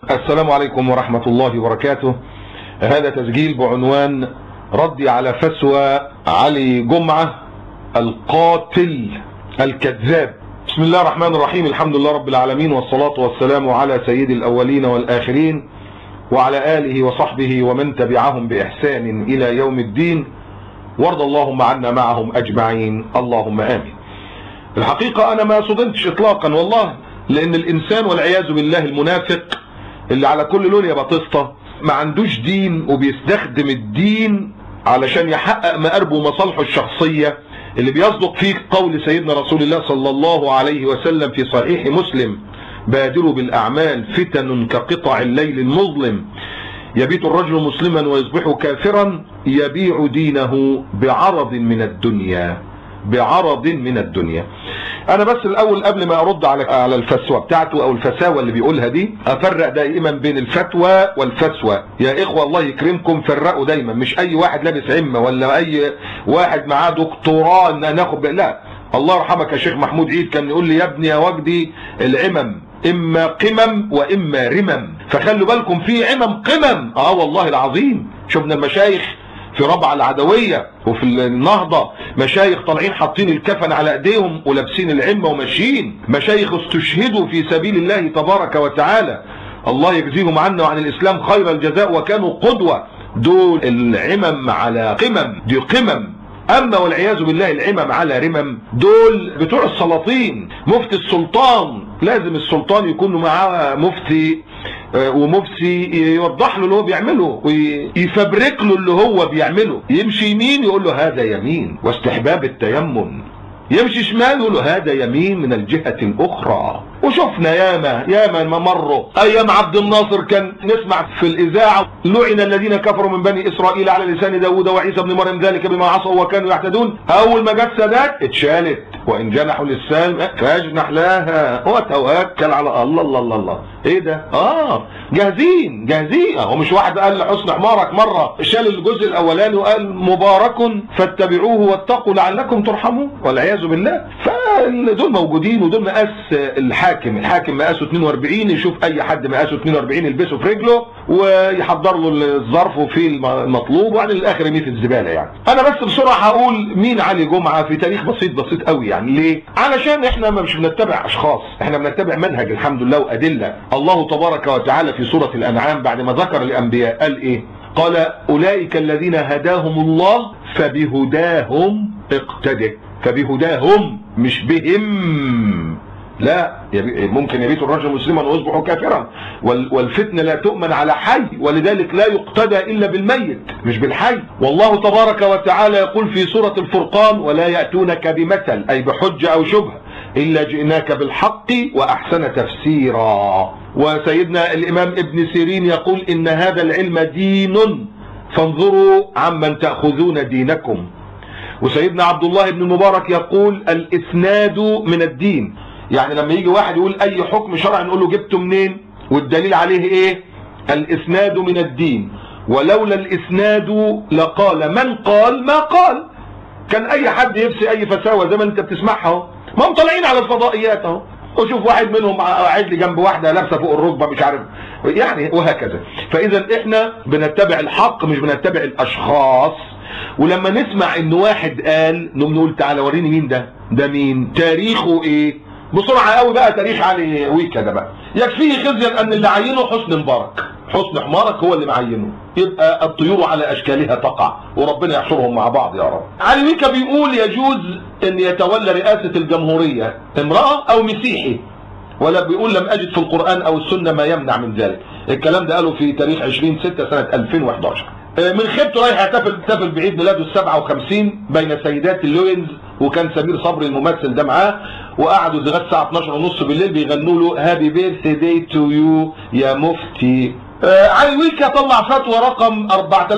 السلام عليكم ورحمة الله وبركاته. هذا تسجيل بعنوان ردي على فتوى علي جمعة القاتل الكذاب. بسم الله الرحمن الرحيم، الحمد لله رب العالمين، والصلاة والسلام على سيد الأولين والآخرين وعلى آله وصحبه ومن تبعهم بإحسان إلى يوم الدين، وارض اللهم عنا معهم أجمعين، اللهم آمين. الحقيقة أنا ما صدمتش إطلاقا والله، لأن الإنسان والعياذ بالله المنافق اللي على كل لون يا بطسطة ما عندوش دين وبيستخدم الدين علشان يحقق مآربه ومصالحه الشخصية، اللي بيصدق فيه قول سيدنا رسول الله صلى الله عليه وسلم في صحيح مسلم: بادروا بالأعمال فتن كقطع الليل المظلم، يبيت الرجل مسلما ويصبح كافرا، يبيع دينه بعرض من الدنيا. بعرض من الدنيا. انا بس الاول قبل ما ارد على الفتوى بتاعته او الفساوه اللي بيقولها دي، افرق دائما بين الفتوى والفسوى. يا اخوه الله يكرمكم فرقوا دايما، مش اي واحد لابس عمه ولا اي واحد معاه دكتوراه ان ناخد لا. الله يرحمك يا شيخ محمود عيد كان يقول لي: يا ابني يا وجدي العمم اما قمم واما رمم، فخلوا بالكم في عمم قمم. والله العظيم شفنا المشايخ في ربع العدوية وفي النهضة، مشايخ طالعين حاطين الكفن على ايديهم ولابسين العمة وماشيين، مشايخ استشهدوا في سبيل الله تبارك وتعالى، الله يجزيهم عنا وعن الاسلام خير الجزاء وكانوا قدوة. دول العمم على قمم، دي قمم. اما والعياذ بالله العمم على رمم، دول بتوع السلاطين. مفتي السلطان لازم السلطان يكون معاه مفتي، ومفتي يوضح له اللي هو بيعمله ويفبرك له اللي هو بيعمله. يمشي يمين يقول له هذا يمين واستحباب التيمم، يمشي شمال يقول له هذا يمين من الجهة الأخرى. وشفنا ياما ما مروا أيام عبد الناصر كان نسمع في الإذاعة: لعن الذين كفروا من بني إسرائيل على لسان داود وعيسى بن مريم ذلك بما عصوا وكانوا يعتدون. أول ما جت سادات اتشالت: وإن جنحوا للسلم فاجنح لها وتوكل على الله. الله الله الله، إيه ده؟ جاهزين. هو مش واحد قال لحسن حمارك مرة شال الجزء الأولاني وقال: مبارك فاتبعوه واتقوا لعلكم ترحمون، والعياذ بالله. فدول موجودين، ودول مقاس الحاكم مقاسه 42، يشوف اي حد مقاسه 42 يلبسه في رجله ويحضر له الظرف وفيه المطلوب، وعن الاخر يميت الزباله. يعني انا بس بسرعه هقول مين علي جمعه في تاريخ بسيط قوي. يعني ليه؟ علشان احنا مش بنتبع اشخاص، احنا بنتبع منهج الحمد لله وادله. الله تبارك وتعالى في سوره الانعام بعد ما ذكر الانبياء قال ايه؟ قال: اولئك الذين هداهم الله فبهداهم اقتده. فبهداهم مش بهم، لا. ممكن يبيت الرجل مسلما ويصبح كافرا، والفتنة لا تؤمن على حي، ولذلك لا يقتدى إلا بالميت مش بالحي. والله تبارك وتعالى يقول في سورة الفرقان: ولا يأتونك بمثل، أي بحجة أو شبهة، إلا جئناك بالحق وأحسن تفسيرا. وسيدنا الإمام ابن سيرين يقول: إن هذا العلم دين فانظروا عمن تأخذون دينكم. وسيدنا عبد الله بن المبارك يقول: الإسناد من الدين. يعني لما يجي واحد يقول أي حكم شرعي نقول له جبته منين والدليل عليه إيه؟ الإسناد من الدين، ولولا الإسناد لقال من قال ما قال. كان أي حد يفسي أي فساوة زي ما أنت بتسمعها اهو، ما هم طالعين على الفضائيات اهو، وشوف واحد منهم قاعد لي جنب واحده لابسه فوق الركبه مش عارف يعني، وهكذا. فاذا احنا بنتبع الحق مش بنتبع الاشخاص. ولما نسمع ان واحد قال نقول تعالى وريني مين ده مين، تاريخه ايه، بسرعه قوي بقى تاريخ علي ويكا ده بقى يكفيه خزيا ان اللي عينه حسن مبارك. حسن حمارك هو اللي معينه. يبقى الطيور على اشكالها تقع، وربنا يحشرهم مع بعض يا رب. علي ويكا بيقول يجوز ان يتولى رئاسة الجمهورية امرأة او مسيحي، ولا بيقول لم اجد في القرآن او السنة ما يمنع من ذلك. الكلام ده قاله في تاريخ 20/6 سنة 2011. من خيبته رايح يحتفل بعيد ميلاده ال57 بين سيدات اللوينز، وكان سمير صبري الممثل ده معاه، وقعدوا لغايه الساعه 12:30 بالليل بيغنوا له هابي بيرث داي تو يو يا مفتي. علي ويكا طلع فتوى رقم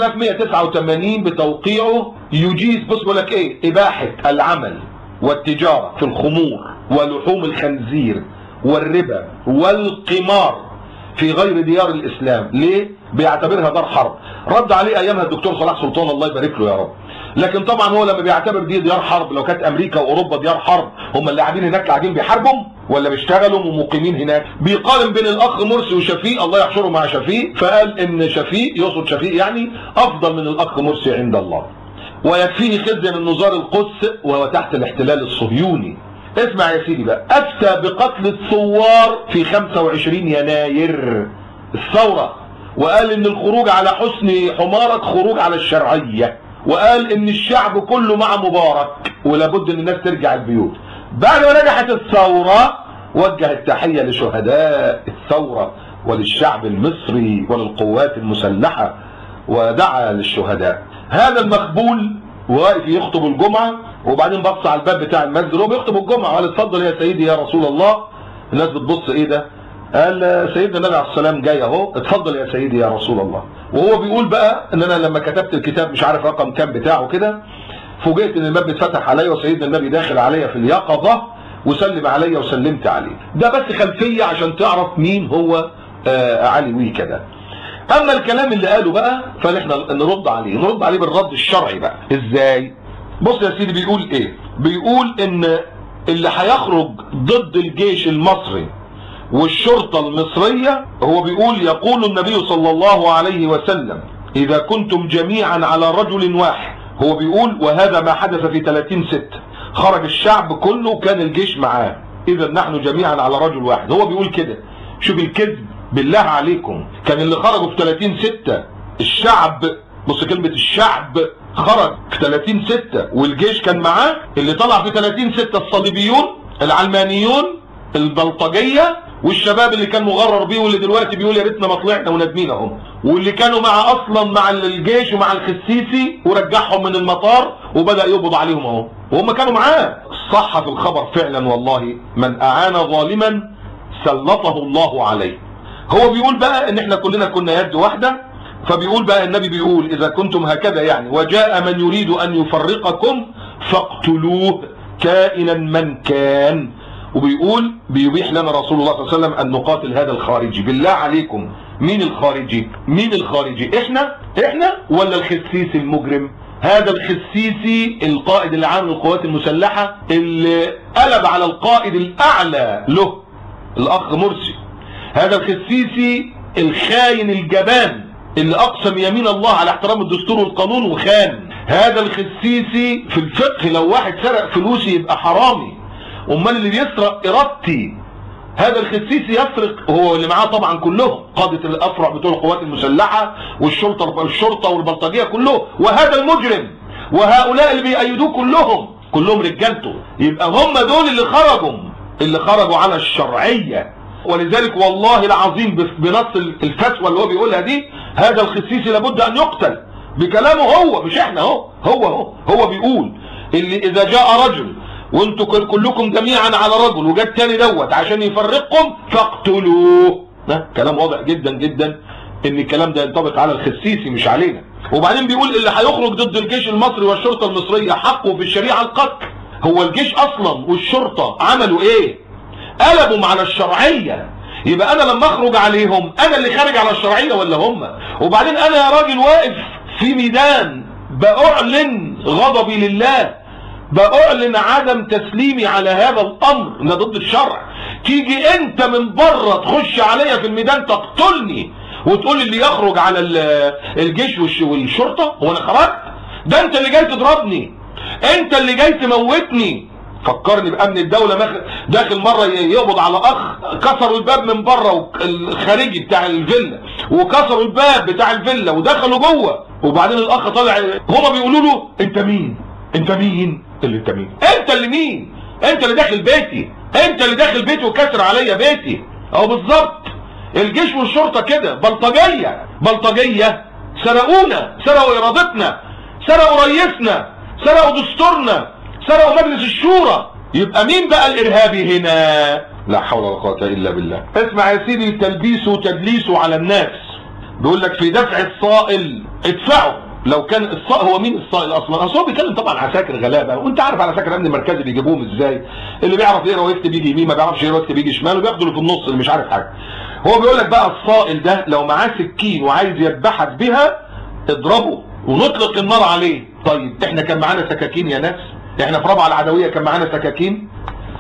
4189 بتوقيعه يجيز، بص بقول لك ايه، اباحه العمل والتجاره في الخمور ولحوم الخنزير والربا والقمار في غير ديار الاسلام. ليه؟ بيعتبرها دار حرب. رد عليه ايامها الدكتور صلاح سلطان الله يبارك له يا رب. لكن طبعا هو لما بيعتبر دي ديار حرب، لو كانت امريكا واوروبا ديار حرب هم اللي قاعدين هناك قاعدين بيحاربهم؟ ولا بيشتغلوا ومقيمين هناك. بيقارن بين الاخ مرسي وشفيق، الله يحشره مع شفيق، فقال ان شفيق، يقصد شفيق يعني افضل من الاخ مرسي عند الله، ويكفيه خزي من نزار القدس وهو تحت الاحتلال الصهيوني. اسمع يا سيدي بقى، افتى بقتل الثوار في 25 يناير الثوره، وقال ان الخروج على حسن حمارك خروج على الشرعيه، وقال ان الشعب كله مع مبارك ولابد ان الناس ترجع البيوت. بعد ما نجحت الثوره وجه التحيه لشهداء الثوره وللشعب المصري وللقوات المسلحه ودعا للشهداء. هذا المخبول واقف يخطب الجمعه، وبعدين بص على الباب بتاع المسجد وهو بيخطب الجمعه وقال اتفضل يا سيدي يا رسول الله. الناس بتبص ايه ده؟ قال سيدنا النبي عليه السلام جاي اهو، اتفضل يا سيدي يا رسول الله. وهو بيقول بقى ان انا لما كتبت الكتاب مش عارف رقم كام بتاعه كده، فوجئت ان الباب بيتفتح عليا وسيدنا النبي داخل عليا في اليقظه وسلم عليا وسلمت عليه. ده بس خلفيه عشان تعرف مين هو علي ويكا ده. اما الكلام اللي قاله بقى فاحنا نرد عليه بالرد الشرعي بقى. ازاي؟ بص يا سيدي بيقول ايه؟ بيقول ان اللي هيخرج ضد الجيش المصري والشرطة المصرية، هو بيقول يقول النبي صلى الله عليه وسلم إذا كنتم جميعا على رجل واحد. هو بيقول وهذا ما حدث في 30/6، خرج الشعب كله وكان الجيش معاه، إذا نحن جميعا على رجل واحد. هو بيقول كده. شوف الكذب بالله عليكم، كان اللي خرجوا في 30/6 الشعب، بص كلمة الشعب، خرج في 30/6 والجيش كان معاه. اللي طلع في 30/6 الصليبيون العلمانيون البلطجية والشباب اللي كان مغرر بيه واللي دلوقتي بيقول يا ريتنا ما طلعنا وندمين اهم، واللي كانوا مع الجيش ومع الخسيسي ورجعهم من المطار وبدأ يقبض عليهم اهو، وهم كانوا معاه. صح في الخبر فعلا والله، من اعان ظالما سلطه الله عليه. هو بيقول بقى ان احنا كلنا كنا يد واحده، فبيقول بقى النبي بيقول اذا كنتم هكذا يعني وجاء من يريد ان يفرقكم فاقتلوه كائنا من كان. وبيقول بيبيح لنا رسول الله صلى الله عليه وسلم ان نقاتل هذا الخارجي. بالله عليكم مين الخارجي؟ مين الخارجي؟ احنا ولا الخسيسي المجرم؟ هذا الخسيسي القائد العام للقوات المسلحه اللي قلب على القائد الاعلى له الاخ مرسي. هذا الخسيسي الخاين الجبان اللي اقسم يمين الله على احترام الدستور والقانون وخان. هذا الخسيسي في الفقه لو واحد سرق فلوسي يبقى حرامي، امال اللي بيسرق ارادتي. هذا الخسيسي يسرق هو اللي معاه طبعا كلهم قادة الافرع بتوع القوات المسلحه والشرطه والبلطجيه كلهم، وهذا المجرم وهؤلاء اللي بيأيدوه كلهم رجالته. يبقى هم دول اللي خرجوا على الشرعيه. ولذلك والله العظيم بنص الفتوى اللي هو بيقولها دي، هذا الخسيسي لابد ان يقتل بكلامه هو، مش احنا. هو بيقول اللي اذا جاء رجل وانتوا كلكم جميعا على رجل وجاء التاني دوت عشان يفرقكم فاقتلوه. ده كلام واضح جدا جدا ان الكلام ده ينطبق على الخسيسي مش علينا. وبعدين بيقول اللي هيخرج ضد الجيش المصري والشرطه المصريه حقه في الشريعه القتل. هو الجيش اصلا والشرطه عملوا ايه؟ قلبوا على الشرعيه. يبقى انا لما اخرج عليهم انا اللي خارج على الشرعيه ولا هم؟ وبعدين انا يا راجل واقف في ميدان باعلن غضبي لله، باعلن عدم تسليمي على هذا الامر ان ضد الشرع. تيجي انت من بره تخش عليا في الميدان تقتلني وتقول اللي يخرج على الجيش والشرطه. هو انا خرجت؟ ده انت اللي جاي تضربني، انت اللي جاي تموتني. فكرني بامن الدوله داخل مره يقبض على اخ، كسروا الباب من بره الخارجي بتاع الفيلا وكسروا الباب بتاع الفيلا ودخلوا جوه، وبعدين الاخ طالع هما بيقولوا له انت مين؟ انت مين؟ انت اللي مين؟ انت اللي داخل بيتي، انت اللي داخل بيتي وكسر عليا بيتي. اهو بالظبط الجيش والشرطه كده بلطجيه سرقونا، سرقوا ارادتنا، سرقوا رئيسنا، سرقوا دستورنا، سرقوا مجلس الشورى. يبقى مين بقى الارهابي هنا؟ لا حول ولا قوه الا بالله. اسمع يا سيدي تلبيسه وتدليسه على الناس. بيقول لك في دفع الصائل ادفعوا. لو كان الصائل، هو مين الصائل اصلا؟ اصل هو بيتكلم طبعا عساكر غلابه، وانت عارف على عساكر الامن المركزي بيجيبوهم ازاي؟ اللي بيعرف يقرا ويكتب يجي يمين، ما بيعرفش يقرا ويكتب يجي شمال، وبياخدوا اللي في النص اللي مش عارف حاجه. هو بيقول لك بقى الصائل ده لو معاه سكين وعايز يذبحك بها اضربه ونطلق النار عليه. طيب احنا كان معانا سكاكين يا ناس؟ احنا في رابعه العدويه كان معانا سكاكين؟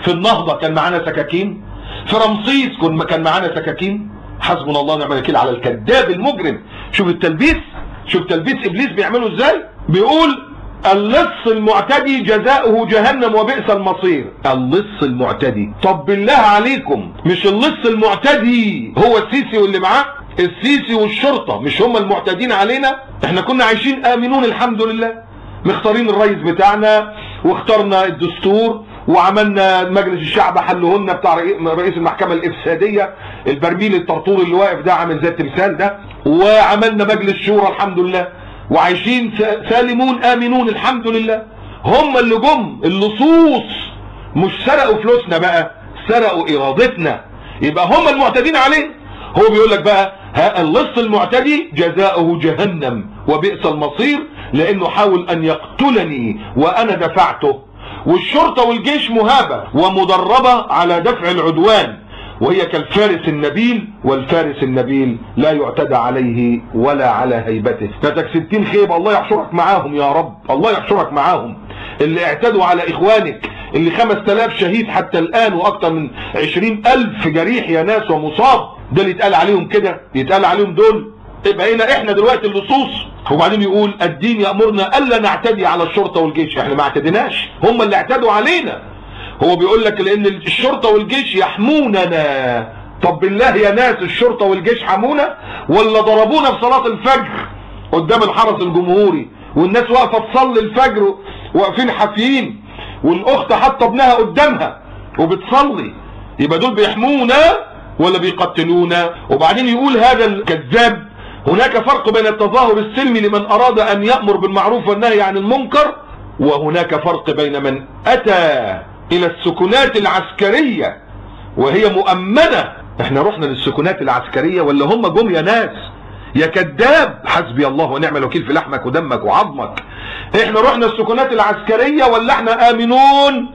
في النهضة كان معانا سكاكين، في رمسيس كان معانا سكاكين. حسبنا الله ونعم الوكيل على الكذاب المجرم. شوف التلبيس، شوف تلبيس ابليس بيعمله ازاي. بيقول اللص المعتدي جزاؤه جهنم وبئس المصير. اللص المعتدي، طب بالله عليكم مش اللص المعتدي هو السيسي واللي معاه؟ السيسي والشرطة مش هم المعتدين علينا؟ احنا كنا عايشين امنون الحمد لله، مختارين الرئيس بتاعنا واخترنا الدستور وعملنا مجلس الشعب حلهن بتاع رئيس المحكمة الإفسادية البرميل الطرطور اللي واقف ده عامل زي التمثال ده، وعملنا مجلس شورى الحمد لله وعايشين سالمون آمنون الحمد لله. هم اللي جم اللصوص مش سرقوا فلوسنا بقى، سرقوا إرادتنا، يبقى هم المعتدين عليه. هو بيقول لك بقى ها اللص المعتدي جزاؤه جهنم وبئس المصير لأنه حاول أن يقتلني وأنا دفعته. والشرطة والجيش مهابة ومدربة على دفع العدوان، وهي كالفارس النبيل، والفارس النبيل لا يعتدى عليه ولا على هيبته. فاتك 60 خيبة، الله يحشرك معاهم يا رب، الله يحشرك معاهم. اللي اعتدوا على اخوانك، اللي 5000 شهيد حتى الان واكثر من 20,000 جريح يا ناس ومصاب، ده اللي يتقال عليهم كده، يتقال عليهم دول. بقينا احنا دلوقتي اللصوص. وبعدين يقول الدين يأمرنا الا نعتدي على الشرطة والجيش. احنا ما اعتديناش، هم اللي اعتدوا علينا. هو بيقول لك لان الشرطة والجيش يحموننا. طب بالله يا ناس الشرطة والجيش حمونا ولا ضربونا في صلاة الفجر قدام الحرس الجمهوري والناس واقفة تصلي الفجر واقفين حافيين والاخت حاطه ابنها قدامها وبتصلي؟ يبقى دول بيحمونا ولا بيقتلونا؟ وبعدين يقول هذا الكذاب هناك فرق بين التظاهر السلمي لمن اراد ان يأمر بالمعروف والنهي عن المنكر، وهناك فرق بين من اتى الى السكنات العسكرية وهي مؤمنة. احنا رحنا للسكنات العسكرية ولا هم جم يا ناس؟ يا كذاب، حسبي الله ونعم الوكيل في لحمك ودمك وعظمك. احنا رحنا السكنات العسكرية ولا احنا امنون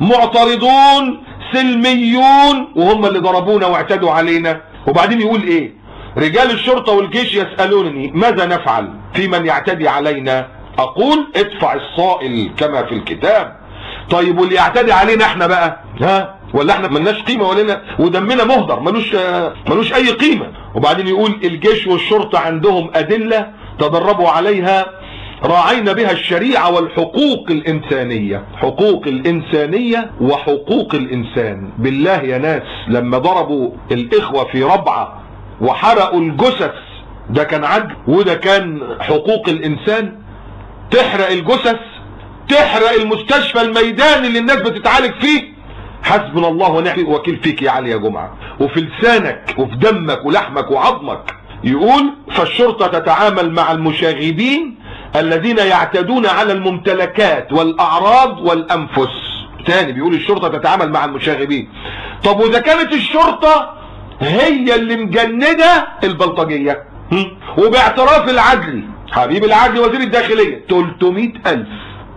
معترضون سلميون وهم اللي ضربونا واعتدوا علينا؟ وبعدين يقول ايه؟ رجال الشرطة والجيش يسألونني ماذا نفعل في من يعتدي علينا؟ اقول ادفع الصائل كما في الكتاب. طيب واللي يعتدي علينا احنا بقى ها؟ ولا احنا ملناش قيمة ولا ودمنا مهدر ملوش اي قيمة؟ وبعدين يقول الجيش والشرطة عندهم ادلة تدربوا عليها راعينا بها الشريعة والحقوق الانسانية. حقوق الانسانية وحقوق الانسان. بالله يا ناس لما ضربوا الاخوة في ربعة وحرقوا الجثث ده كان عدل وده كان حقوق الانسان؟ تحرق الجثث، تحرق المستشفى الميداني اللي الناس بتتعالج فيه. حسبنا الله ونعم الوكيل فيك يا علي يا جمعة، وفي لسانك وفي دمك ولحمك وعظمك. يقول فالشرطة تتعامل مع المشاغبين الذين يعتدون على الممتلكات والأعراض والأنفس. تاني بيقول الشرطة تتعامل مع المشاغبين. طب وإذا كانت الشرطة هي اللي مجندة البلطجية وباعتراف العدلي، حبيب العدلي وزير الداخلية، 300,000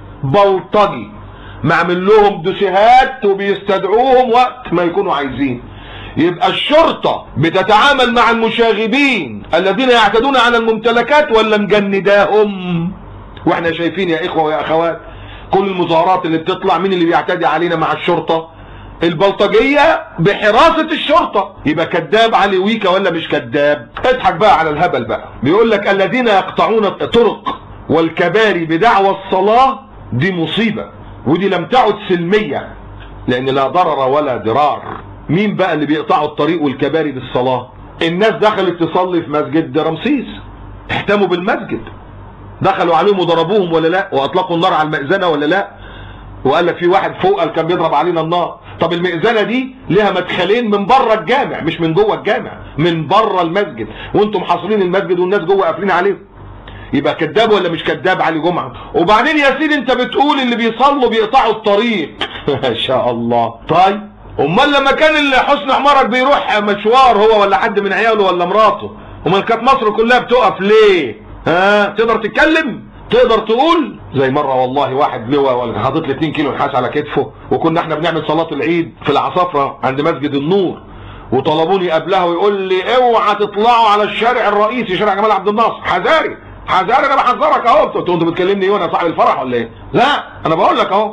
بلطجي معمل لهم دوسيهات وبيستدعوهم وقت ما يكونوا عايزين، يبقى الشرطة بتتعامل مع المشاغبين الذين يعتدون على الممتلكات ولا مجنداهم؟ واحنا شايفين يا اخوة ويا اخوات كل المظاهرات اللي بتطلع، مين اللي بيعتدي علينا مع الشرطة؟ البلطجية بحراسة الشرطة. يبقى كذاب علي ويكا ولا مش كذاب؟ اضحك بقى على الهبل بقى. بيقول لك الذين يقطعون الطرق والكباري بدعوى الصلاة، دي مصيبة ودي لم تعد سلمية لان لا ضرر ولا ضرار. مين بقى اللي بيقطعوا الطريق والكباري بالصلاة؟ الناس دخلت تصلي في مسجد رمسيس، اهتموا بالمسجد، دخلوا عليهم وضربوهم ولا لا؟ واطلقوا النار على المئذنة ولا لا؟ وقال لك في واحد فوق كان بيضرب علينا النار. طب المئذنة دي لها مدخلين من بره الجامع مش من جوه الجامع، من بره المسجد، وانتم حاصرين المسجد والناس جوه قافلين عليهم. يبقى كذاب ولا مش كذاب علي جمعة؟ وبعدين يا سيدي انت بتقول اللي بيصلوا بيقطعوا الطريق ما شاء الله. طيب امال لما كان حسن حمارك بيروح مشوار هو ولا حد من عياله ولا مراته، امال كانت مصر كلها بتقف ليه؟ ها تقدر تتكلم؟ تقدر تقول؟ زي مرة والله واحد لواء حاطط لي 2 كيلو نحاس على كتفه، وكنا احنا بنعمل صلاة العيد في العصافرة عند مسجد النور، وطلبوني قبلها ويقول لي اوعى تطلعوا على الشارع الرئيسي شارع جمال عبد الناصر، حذاري حذاري انا بحذرك اهو. قلت له انت بتكلمني ايه وانا صاحب الفرح ولا ايه؟ لا انا بقول لك اهو.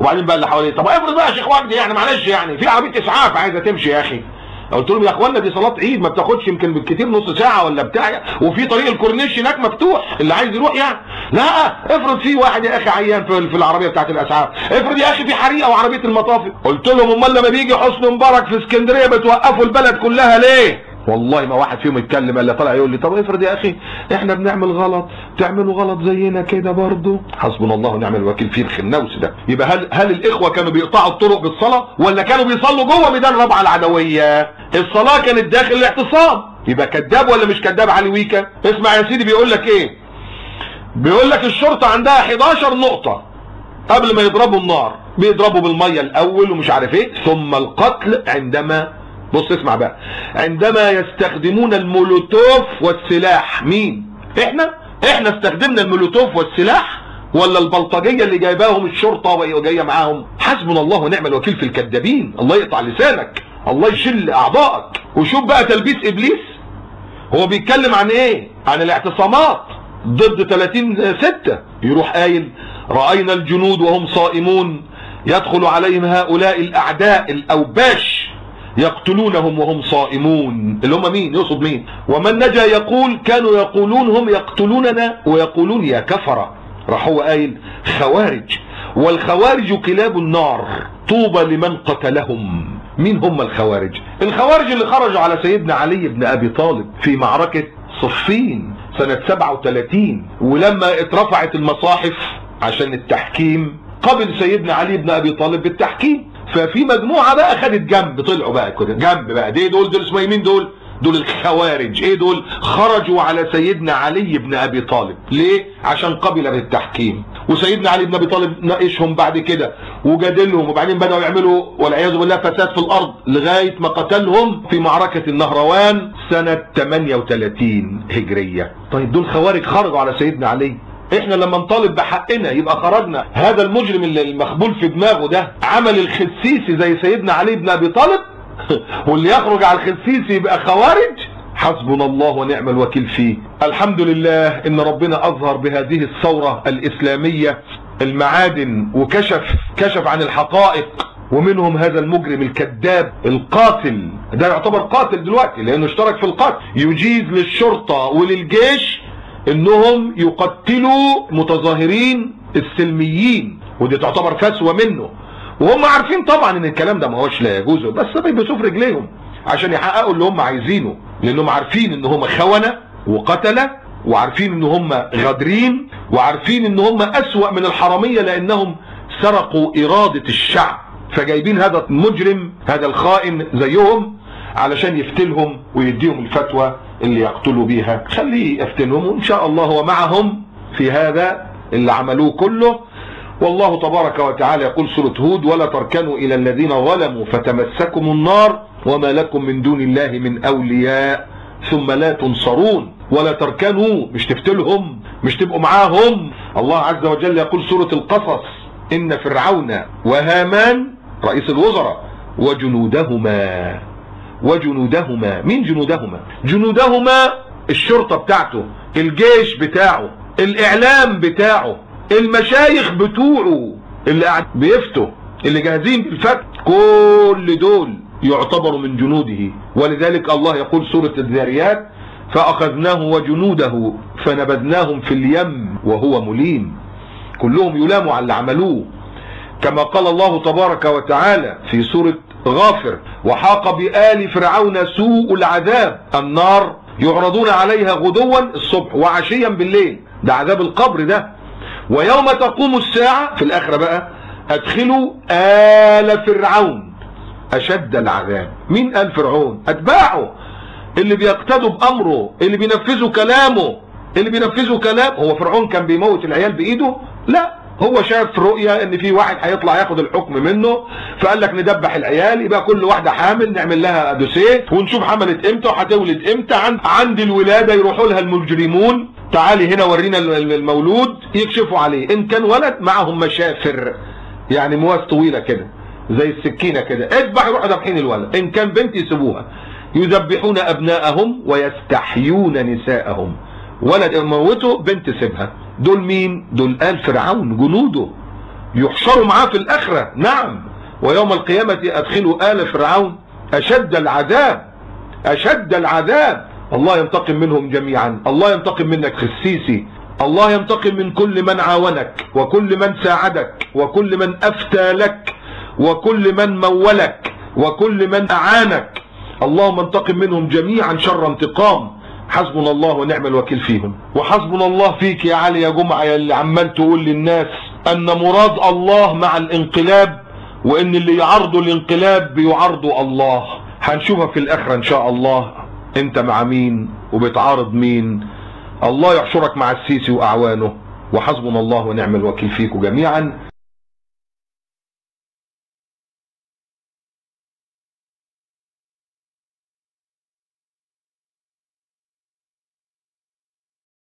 وبعدين بقى اللي حواليه طب افرض بقى يا شيخ وجدي يعني معلش يعني في عربيه اسعاف عايزه تمشي يا اخي. قلت لهم يا اخوانا دي صلاه عيد ما بتاخدش يمكن بالكتير نص ساعه ولا بتاع، وفي طريق الكورنيش هناك مفتوح اللي عايز يروح يعني. لا افرض في واحد يا اخي عيان في العربيه بتاعت الاسعاف، افرض يا اخي في حريقه وعربيه المطافي. قلت لهم امال لما بيجي حسني مبارك في اسكندريه بتوقفوا البلد كلها ليه؟ والله ما واحد فيهم يتكلم الا طلع يقول لي طب افرض يا اخي احنا بنعمل غلط تعملوا غلط زينا كده برضه. حسبنا الله ونعم الوكيل في الخناوس ده. يبقى هل الاخوه كانوا بيقطعوا الطرق بالصلاه ولا كانوا بيصلوا جوه ميدان ربعه العدويه؟ الصلاه كانت داخل الاعتصام. يبقى كذاب ولا مش كذاب علي ويكا؟ اسمع يا سيدي بيقول لك ايه؟ بيقول لك الشرطه عندها 11 نقطه قبل ما يضربوا النار، بيضربوا بالميه الاول ومش عارف ايه، ثم القتل عندما بص اسمع بقى عندما يستخدمون المولوتوف والسلاح. مين؟ احنا استخدمنا المولوتوف والسلاح ولا البلطجيه اللي جايباهم الشرطه وجايه معاهم؟ حسبنا الله ونعم الوكيل في الكذابين. الله يقطع لسانك، الله يشل اعضائك. وشوف بقى تلبيس ابليس، هو بيتكلم عن ايه؟ عن الاعتصامات ضد 30/6. يروح قايل راينا الجنود وهم صائمون يدخل عليهم هؤلاء الاعداء الاوباش يقتلونهم وهم صائمون. اللي هم مين؟ يقصد مين؟ ومن نجا يقول كانوا يقولون هم يقتلوننا ويقولون يا كفرة. راح هو قايل خوارج، والخوارج كلاب النار طوبى لمن قتلهم. مين هم الخوارج؟ الخوارج اللي خرجوا على سيدنا علي بن ابي طالب في معركة صفين سنة 37، ولما اترفعت المصاحف عشان التحكيم قبل سيدنا علي بن ابي طالب بالتحكيم. ففي مجموعه بقى خدت جنب، طلعوا بقى كده جنب بقى. دول اسمهم مين؟ دول الخوارج. ايه دول؟ خرجوا على سيدنا علي بن ابي طالب. ليه؟ عشان قبل بالتحكيم. وسيدنا علي بن ابي طالب ناقشهم بعد كده وجادلهم، وبعدين بداوا يعملوا والعياذ بالله فساد في الارض لغايه ما قتلهم في معركه النهروان سنه 38 هجريه. طيب دول خوارج خرجوا على سيدنا علي. احنا لما نطالب بحقنا يبقى خرجنا. هذا المجرم اللي المخبول في دماغه ده عمل الخسيسي زي سيدنا علي بن ابي طالب واللي يخرج على الخسيسي يبقى خوارج. حسبنا الله ونعم الوكيل فيه. الحمد لله ان ربنا اظهر بهذه الثورة الاسلامية المعادن وكشف عن الحقائق. ومنهم هذا المجرم الكذاب القاتل، ده يعتبر قاتل دلوقتي لانه اشترك في القتل، يجيز للشرطة وللجيش انهم يقتلوا متظاهرين السلميين، ودي تعتبر فسوة منه. وهم عارفين طبعا ان الكلام ده ما هوش لا يجوز، بس بيبسوا في رجليهم عشان يحققوا اللي هم عايزينه، لانهم عارفين ان هم خونة وقتلة، وعارفين ان هم غادرين، وعارفين ان هم اسوأ من الحرامية لانهم سرقوا ارادة الشعب. فجايبين هذا المجرم هذا الخائن زيهم علشان يفتلهم ويديهم الفتوى اللي يقتلوا بيها. خليه يفتنهم وان شاء الله هو معهم في هذا اللي عملوه كله. والله تبارك وتعالى يقول سورة هود ولا تركنوا الى الذين ظلموا فتمسكم النار وما لكم من دون الله من اولياء ثم لا تنصرون. ولا تركنوا، مش تفتلهم، مش تبقوا معاهم. الله عز وجل يقول سورة القصص ان فرعون وهامان رئيس الوزراء وجنودهما. مين جنودهما؟ جنودهما الشرطة بتاعته، الجيش بتاعه، الاعلام بتاعه، المشايخ بتوعه اللي قاعد بيفتوا، اللي جاهزين بالفتح، كل دول يعتبروا من جنوده. ولذلك الله يقول سورة الذاريات فأخذناه وجنوده فنبذناهم في اليم وهو مليم. كلهم يلاموا على اللي عملوه، كما قال الله تبارك وتعالى في سورة غافر وحاق بآل فرعون سوء العذاب النار يعرضون عليها غدوا الصبح وعشيا بالليل. ده عذاب القبر ده. ويوم تقوم الساعة في الآخرة بقى أدخلوا آل فرعون أشد العذاب. مين آل فرعون؟ أتباعه اللي بيقتدوا بأمره، اللي بينفذوا كلامه، هو فرعون كان بيموت العيال بإيده؟ لا، هو شاف رؤية ان في واحد هيطلع ياخد الحكم منه، فقال لك ندبح العيال، يبقى كل واحدة حامل نعمل لها دوسيه ونشوف حملت امتى وهتولد امتى. عند الولادة يروحوا لها المجرمون تعالي هنا ورينا المولود، يكشفوا عليه. ان كان ولد معهم مشافر يعني مواس طويلة كده زي السكينة كده، اذبح يروحوا ذابحين الولد. ان كان بنت يسيبوها. يذبحون ابناءهم ويستحيون نساءهم. ولد يموته، بنت سيبها. دول مين؟ دول آل فرعون جنوده. يحشروا معاه في الآخرة. نعم، ويوم القيامة أدخلوا آل فرعون أشد العذاب، أشد العذاب. الله ينتقم منهم جميعا. الله ينتقم منك خسيسي، الله ينتقم من كل من عاونك وكل من ساعدك وكل من أفتى لك وكل من مولك وكل من أعانك. اللهم انتقم منهم جميعا شر انتقام. حسبنا الله ونعم الوكيل فيهم. وحسبنا الله فيك يا علي يا جمعة، يا اللي عمال تقول للناس أن مراد الله مع الانقلاب، وإن اللي يعرضوا الانقلاب بيعرضوا الله. هنشوفها في الآخرة إن شاء الله، أنت مع مين وبتعارض مين. الله يحشرك مع السيسي وأعوانه. وحسبنا الله ونعم الوكيل فيكم جميعا.